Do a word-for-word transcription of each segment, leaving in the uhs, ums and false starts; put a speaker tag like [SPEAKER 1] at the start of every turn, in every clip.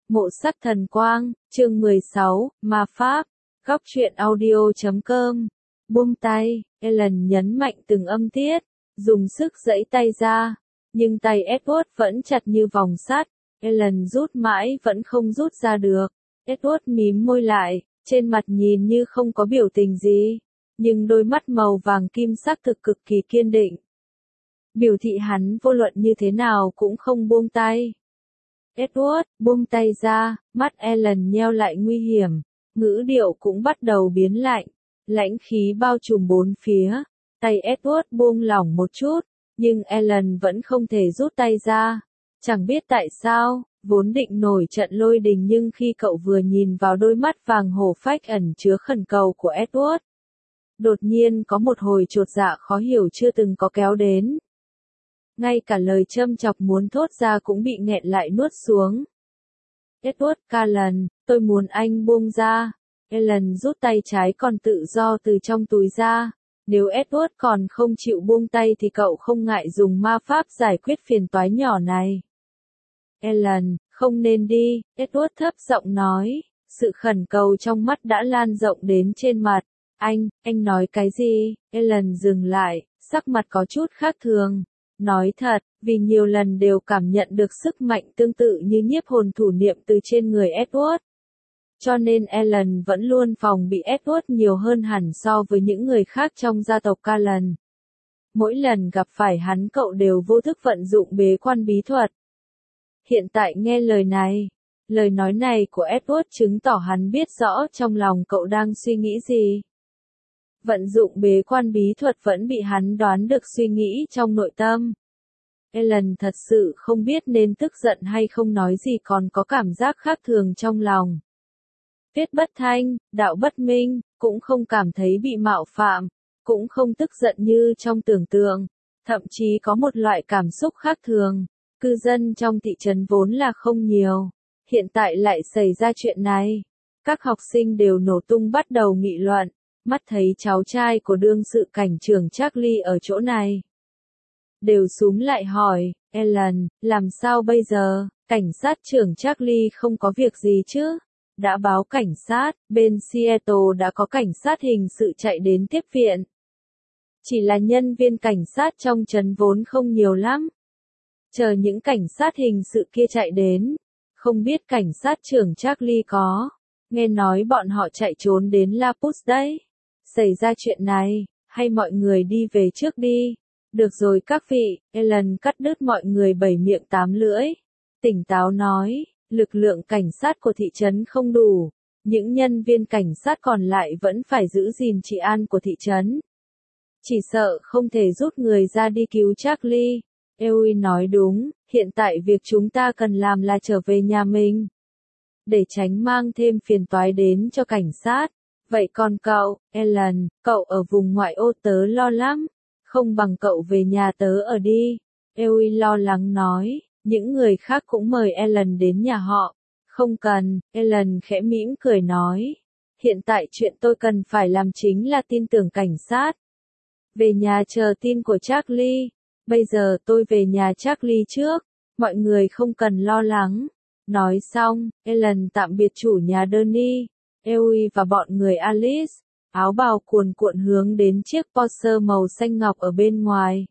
[SPEAKER 1] Mộ sắc thần quang, chương mười sáu, Ma Pháp, góc truyện audio chấm com. Buông tay, Ellen nhấn mạnh từng âm tiết, dùng sức giãy tay ra, nhưng tay Edward vẫn chặt như vòng sắt. Ellen rút mãi vẫn không rút ra được. Edward mím môi lại, trên mặt nhìn như không có biểu tình gì, nhưng đôi mắt màu vàng kim sắc thực cực kỳ kiên định. Biểu thị hắn vô luận như thế nào cũng không buông tay. Edward, buông tay ra, mắt Ellen nheo lại nguy hiểm, ngữ điệu cũng bắt đầu biến lạnh, lãnh khí bao trùm bốn phía. Tay Edward buông lỏng một chút, nhưng Ellen vẫn không thể rút tay ra. Chẳng biết tại sao, vốn định nổi trận lôi đình nhưng khi cậu vừa nhìn vào đôi mắt vàng hổ phách ẩn chứa khẩn cầu của Edward, đột nhiên có một hồi chột dạ khó hiểu chưa từng có kéo đến. Ngay cả lời châm chọc muốn thốt ra cũng bị nghẹn lại nuốt xuống. Edward Cullen, tôi muốn anh buông ra. Ellen rút tay trái còn tự do từ trong túi ra. Nếu Edward còn không chịu buông tay thì cậu không ngại dùng ma pháp giải quyết phiền toái nhỏ này. Ellen, không nên đi, Edward thấp giọng nói, sự khẩn cầu trong mắt đã lan rộng đến trên mặt. Anh, anh nói cái gì? Ellen dừng lại, sắc mặt có chút khác thường. Nói thật, vì nhiều lần đều cảm nhận được sức mạnh tương tự như nhiếp hồn thủ niệm từ trên người Edward. Cho nên Ellen vẫn luôn phòng bị Edward nhiều hơn hẳn so với những người khác trong gia tộc Cullen. Mỗi lần gặp phải hắn cậu đều vô thức vận dụng bế quan bí thuật. Hiện tại nghe lời này, lời nói này của Edward chứng tỏ hắn biết rõ trong lòng cậu đang suy nghĩ gì. Vận dụng bế quan bí thuật vẫn bị hắn đoán được suy nghĩ trong nội tâm. Ellen thật sự không biết nên tức giận hay không nói gì còn có cảm giác khác thường trong lòng. Viết bất thanh, đạo bất minh, cũng không cảm thấy bị mạo phạm, cũng không tức giận như trong tưởng tượng, thậm chí có một loại cảm xúc khác thường. Cư dân trong thị trấn vốn là không nhiều, hiện tại lại xảy ra chuyện này. Các học sinh đều nổ tung bắt đầu nghị luận, mắt thấy cháu trai của đương sự cảnh trưởng Charlie ở chỗ này. Đều xúm lại hỏi, Ellen, làm sao bây giờ? Cảnh sát trưởng Charlie không có việc gì chứ? Đã báo cảnh sát, bên Seattle đã có cảnh sát hình sự chạy đến tiếp viện. Chỉ là nhân viên cảnh sát trong trấn vốn không nhiều lắm. Chờ những cảnh sát hình sự kia chạy đến, không biết cảnh sát trưởng Charlie có. Nghe nói bọn họ chạy trốn đến Lapus đấy. Xảy ra chuyện này, hay mọi người đi về trước đi. Được rồi các vị, Ellen cắt đứt mọi người bảy miệng tám lưỡi. Tỉnh táo nói, lực lượng cảnh sát của thị trấn không đủ. Những nhân viên cảnh sát còn lại vẫn phải giữ gìn trị an của thị trấn. Chỉ sợ không thể rút người ra đi cứu Charlie. Eui nói đúng, hiện tại việc chúng ta cần làm là trở về nhà mình. Để tránh mang thêm phiền toái đến cho cảnh sát. Vậy còn cậu, Ellen, cậu ở vùng ngoại ô tớ lo lắm. Không bằng cậu về nhà tớ ở đi. Eui lo lắng nói, những người khác cũng mời Ellen đến nhà họ. Không cần, Ellen khẽ mỉm cười nói. Hiện tại chuyện tôi cần phải làm chính là tin tưởng cảnh sát. Về nhà chờ tin của Charlie. Bây giờ tôi về nhà Charlie trước, mọi người không cần lo lắng. Nói xong, Ellen tạm biệt chủ nhà Danny, Eui và bọn người Alice, áo bào cuồn cuộn hướng đến chiếc Porsche màu xanh ngọc ở bên ngoài.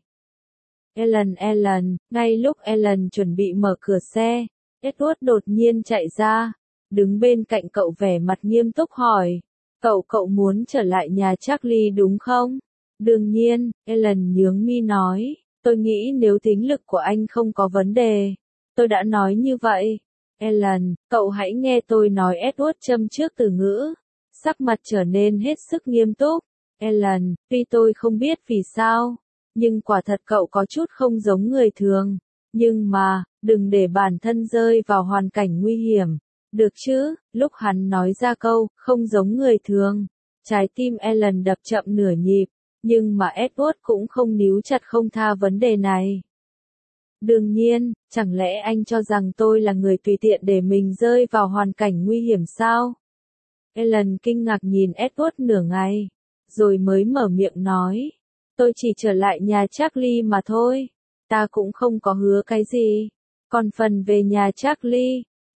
[SPEAKER 1] Ellen Ellen, ngay lúc Ellen chuẩn bị mở cửa xe, Edward đột nhiên chạy ra, đứng bên cạnh cậu vẻ mặt nghiêm túc hỏi, cậu cậu muốn trở lại nhà Charlie đúng không? Đương nhiên, Ellen nhướng mi nói. Tôi nghĩ nếu tính lực của anh không có vấn đề. Tôi đã nói như vậy. Ellen, cậu hãy nghe tôi nói Edward châm trước từ ngữ. Sắc mặt trở nên hết sức nghiêm túc. Ellen, tuy tôi không biết vì sao, nhưng quả thật cậu có chút không giống người thường. Nhưng mà, đừng để bản thân rơi vào hoàn cảnh nguy hiểm. Được chứ? Lúc hắn nói ra câu, không giống người thường. Trái tim Ellen đập chậm nửa nhịp. Nhưng mà Edward cũng không níu chặt không tha vấn đề này. Đương nhiên, chẳng lẽ anh cho rằng tôi là người tùy tiện để mình rơi vào hoàn cảnh nguy hiểm sao? Ellen kinh ngạc nhìn Edward nửa ngày, rồi mới mở miệng nói. Tôi chỉ trở lại nhà Charlie mà thôi. Ta cũng không có hứa cái gì. Còn phần về nhà Charlie,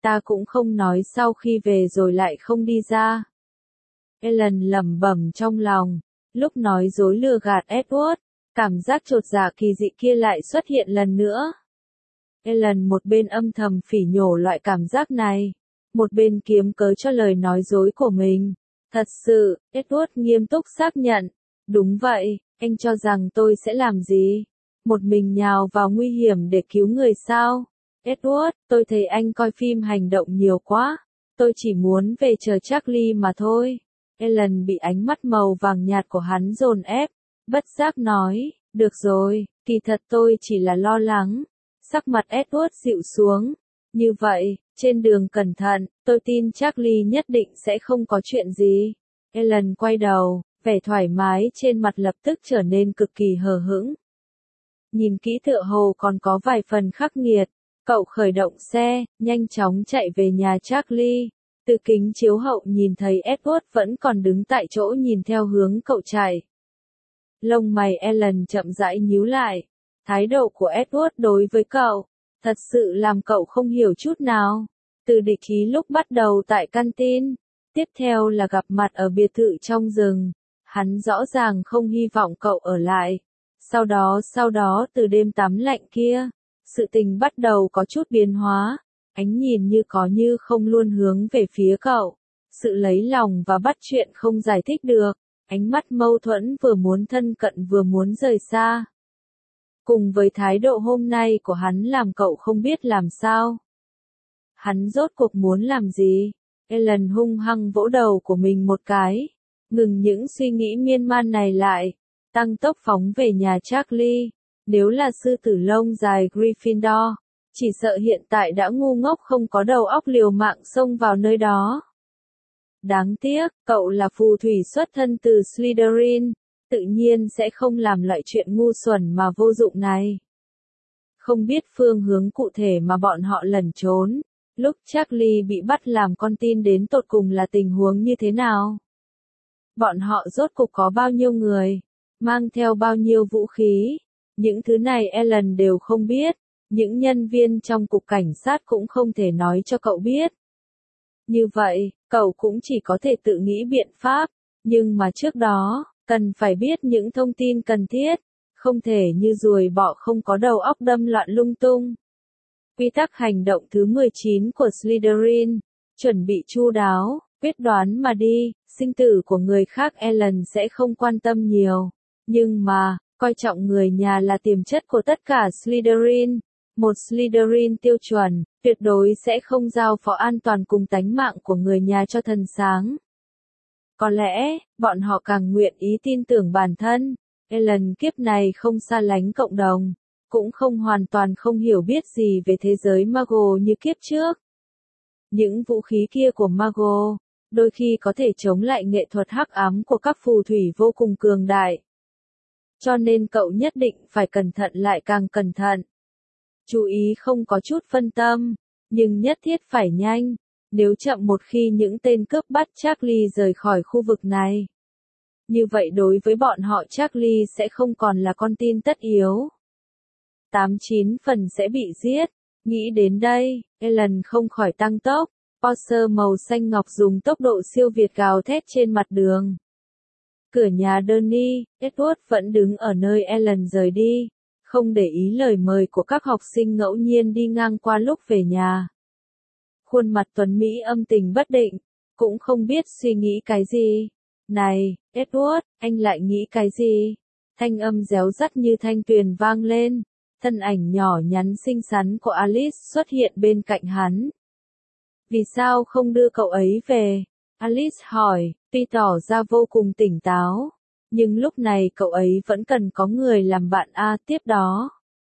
[SPEAKER 1] Ta cũng không nói sau khi về rồi lại không đi ra. Ellen lẩm bẩm trong lòng, lúc nói dối lừa gạt Edward, cảm giác chột dạ kỳ dị kia lại xuất hiện lần nữa. Ellen một bên âm thầm phỉ nhổ loại cảm giác này, một bên kiếm cớ cho lời nói dối của mình. Thật sự, Edward nghiêm túc xác nhận. Đúng vậy, anh cho rằng tôi sẽ làm gì? Một mình nhào vào nguy hiểm để cứu người sao? Edward, tôi thấy anh coi phim hành động nhiều quá. Tôi chỉ muốn về chờ Charlie mà thôi. Ellen bị ánh mắt màu vàng nhạt của hắn dồn ép, bất giác nói, được rồi, kỳ thật tôi chỉ là lo lắng. Sắc mặt Edward dịu xuống. Như vậy, trên đường cẩn thận, tôi tin Charlie nhất định sẽ không có chuyện gì. Ellen quay đầu, vẻ thoải mái trên mặt lập tức trở nên cực kỳ hờ hững. Nhìn kỹ tựa hồ còn có vài phần khắc nghiệt, cậu khởi động xe, nhanh chóng chạy về nhà Charlie. Từ kính chiếu hậu nhìn thấy Edward vẫn còn đứng tại chỗ nhìn theo hướng cậu chạy. Lông mày Ellen chậm rãi nhíu lại. Thái độ của Edward đối với cậu, thật sự làm cậu không hiểu chút nào. Từ địch ý lúc bắt đầu tại canteen, tiếp theo là gặp mặt ở biệt thự trong rừng. Hắn rõ ràng không hy vọng cậu ở lại. Sau đó sau đó từ đêm tắm lạnh kia, sự tình bắt đầu có chút biến hóa. Ánh nhìn như có như không luôn hướng về phía cậu. Sự lấy lòng và bắt chuyện không giải thích được. Ánh mắt mâu thuẫn vừa muốn thân cận vừa muốn rời xa. Cùng với thái độ hôm nay của hắn làm cậu không biết làm sao. Hắn rốt cuộc muốn làm gì? Ellen hung hăng vỗ đầu của mình một cái. Ngừng những suy nghĩ miên man này lại. Tăng tốc phóng về nhà Charlie. Nếu là sư tử lông dài Gryffindor, chỉ sợ hiện tại đã ngu ngốc không có đầu óc liều mạng xông vào nơi đó. Đáng tiếc, cậu là phù thủy xuất thân từ Slytherin, tự nhiên sẽ không làm loại chuyện ngu xuẩn mà vô dụng này. Không biết phương hướng cụ thể mà bọn họ lẩn trốn, lúc Charlie bị bắt làm con tin đến tột cùng là tình huống như thế nào? Bọn họ rốt cuộc có bao nhiêu người, mang theo bao nhiêu vũ khí, những thứ này Ellen đều không biết. Những nhân viên trong cục cảnh sát cũng không thể nói cho cậu biết. Như vậy, cậu cũng chỉ có thể tự nghĩ biện pháp, nhưng mà trước đó, cần phải biết những thông tin cần thiết, không thể như ruồi bọ không có đầu óc đâm loạn lung tung. Quy tắc hành động thứ mười chín của Slytherin, chuẩn bị chu đáo, quyết đoán mà đi, sinh tử của người khác Ellen sẽ không quan tâm nhiều, nhưng mà, coi trọng người nhà là tiềm chất của tất cả Slytherin. Một Slytherin tiêu chuẩn, tuyệt đối sẽ không giao phó an toàn cùng tánh mạng của người nhà cho thần sáng. Có lẽ, bọn họ càng nguyện ý tin tưởng bản thân. Ellen kiếp này không xa lánh cộng đồng, cũng không hoàn toàn không hiểu biết gì về thế giới Muggle như kiếp trước. Những vũ khí kia của Muggle, đôi khi có thể chống lại nghệ thuật hắc ám của các phù thủy vô cùng cường đại. Cho nên cậu nhất định phải cẩn thận lại càng cẩn thận. Chú ý không có chút phân tâm, nhưng nhất thiết phải nhanh, nếu chậm một khi những tên cướp bắt Charlie rời khỏi khu vực này. Như vậy đối với bọn họ Charlie sẽ không còn là con tin tất yếu. Tám chín phần sẽ bị giết, nghĩ đến đây, Ellen không khỏi tăng tốc, Porsche màu xanh ngọc dùng tốc độ siêu việt gào thét trên mặt đường. Cửa nhà Donnie, Edward vẫn đứng ở nơi Ellen rời đi. Không để ý lời mời của các học sinh ngẫu nhiên đi ngang qua lúc về nhà. Khuôn mặt tuấn Mỹ âm tình bất định, cũng không biết suy nghĩ cái gì. Này, Edward, anh lại nghĩ cái gì? Thanh âm réo rắt như thanh tuyền vang lên, thân ảnh nhỏ nhắn xinh xắn của Alice xuất hiện bên cạnh hắn. Vì sao không đưa cậu ấy về? Alice hỏi, tuy tỏ ra vô cùng tỉnh táo. Nhưng lúc này cậu ấy vẫn cần có người làm bạn a tiếp đó.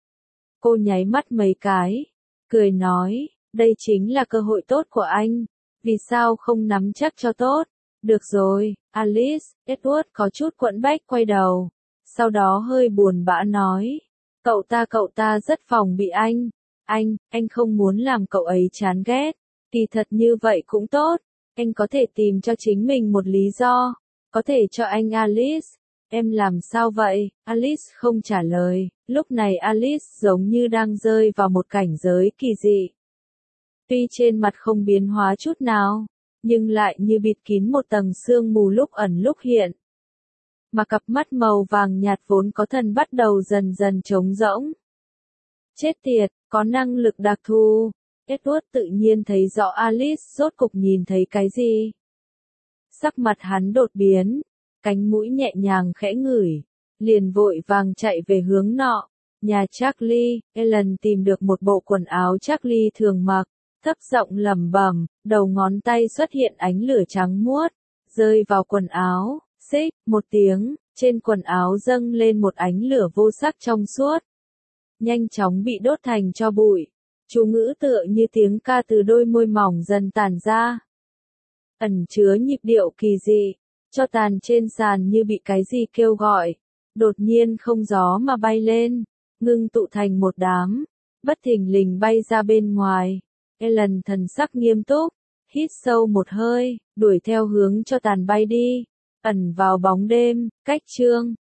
[SPEAKER 1] Cô nháy mắt mấy cái, cười nói, đây chính là cơ hội tốt của anh, vì sao không nắm chắc cho tốt? Được rồi, Alice, Edward có chút quẫn bách quay đầu, sau đó hơi buồn bã nói, cậu ta cậu ta rất phòng bị anh, anh, anh không muốn làm cậu ấy chán ghét, kỳ thật như vậy cũng tốt, anh có thể tìm cho chính mình một lý do. Có thể cho anh Alice. Em làm sao vậy? Alice không trả lời. Lúc này Alice giống như đang rơi vào một cảnh giới kỳ dị. Tuy trên mặt không biến hóa chút nào, nhưng lại như bịt kín một tầng sương mù lúc ẩn lúc hiện. Mà cặp mắt màu vàng nhạt vốn có thần bắt đầu dần dần trống rỗng. Chết tiệt, có năng lực đặc thù. Edward tự nhiên thấy rõ Alice rốt cục nhìn thấy cái gì. Sắc mặt hắn đột biến, cánh mũi nhẹ nhàng khẽ ngửi, liền vội vàng chạy về hướng nọ. Nhà Charlie, Ellen tìm được một bộ quần áo Charlie thường mặc, thấp giọng lẩm bẩm, đầu ngón tay xuất hiện ánh lửa trắng muốt, rơi vào quần áo, xích, một tiếng, trên quần áo dâng lên một ánh lửa vô sắc trong suốt. Nhanh chóng bị đốt thành tro bụi, chú ngữ tựa như tiếng ca từ đôi môi mỏng dần tản ra. Ẩn chứa nhịp điệu kỳ dị, cho tàn trên sàn như bị cái gì kêu gọi, đột nhiên không gió mà bay lên, ngưng tụ thành một đám, bất thình lình bay ra bên ngoài. Ellen thần sắc nghiêm túc, hít sâu một hơi, đuổi theo hướng cho tàn bay đi, ẩn vào bóng đêm, cách chương